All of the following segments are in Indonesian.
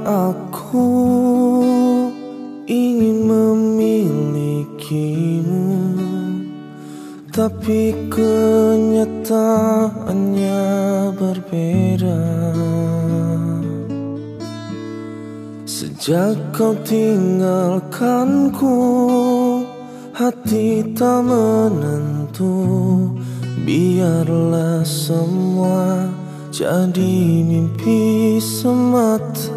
aku ingin memilikimu, tapi kenyataannya berbeda. Sejak kau tinggalkanku, hati tak menentu. Biarlah semua jadi mimpi semata.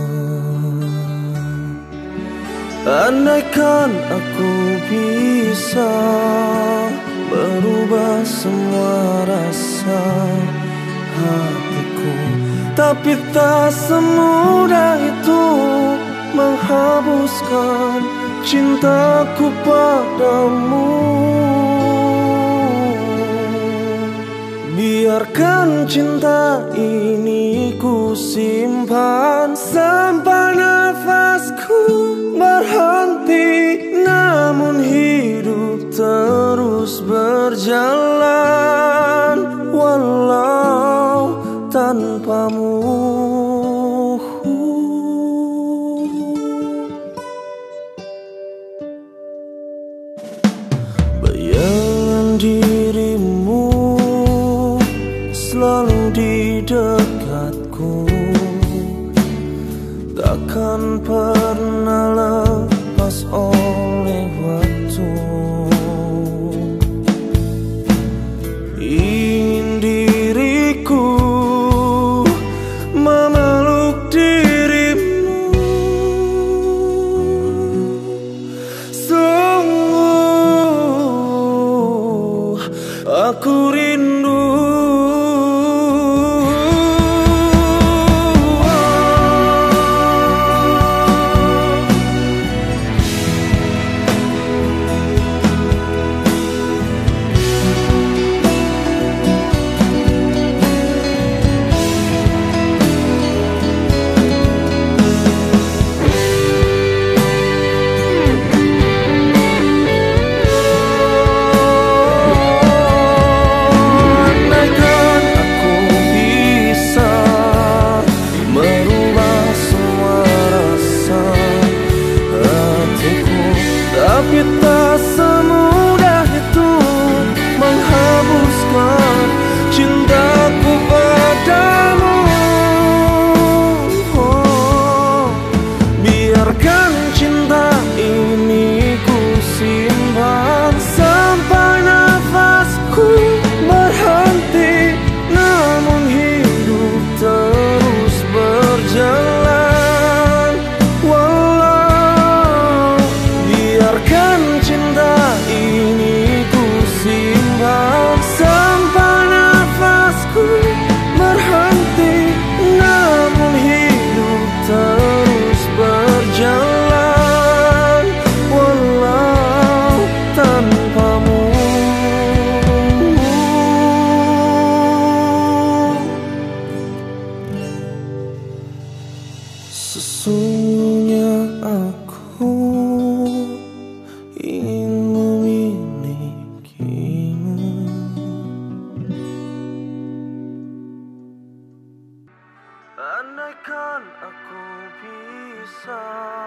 Andaikan aku bisa berubah semua rasa hatiku, tapi tak semudah itu menghapuskan cintaku padamu. Biarkan cinta ini ku simpan sampai nafasku berhenti, namun hidup terus berjalan walau tanpamu. Bayangan dirimu selalu di dekatku, takkan pernah lepas oleh waktu. Ingin diriku memeluk dirimu, sungguh aku rindu. Tapi tak semudah itu menghapuskan cintaku padamu. Biarkan cinta ini ku simpan sampai nafasku berhenti, namun hidup terus berjalan walau. Biarkan cinta ini ku simpan sampai nafasku berhenti, namun hidup terus berjalan walau tanpamu. Sesungguhnya aku ingin memilikimu. Andaikan aku bisa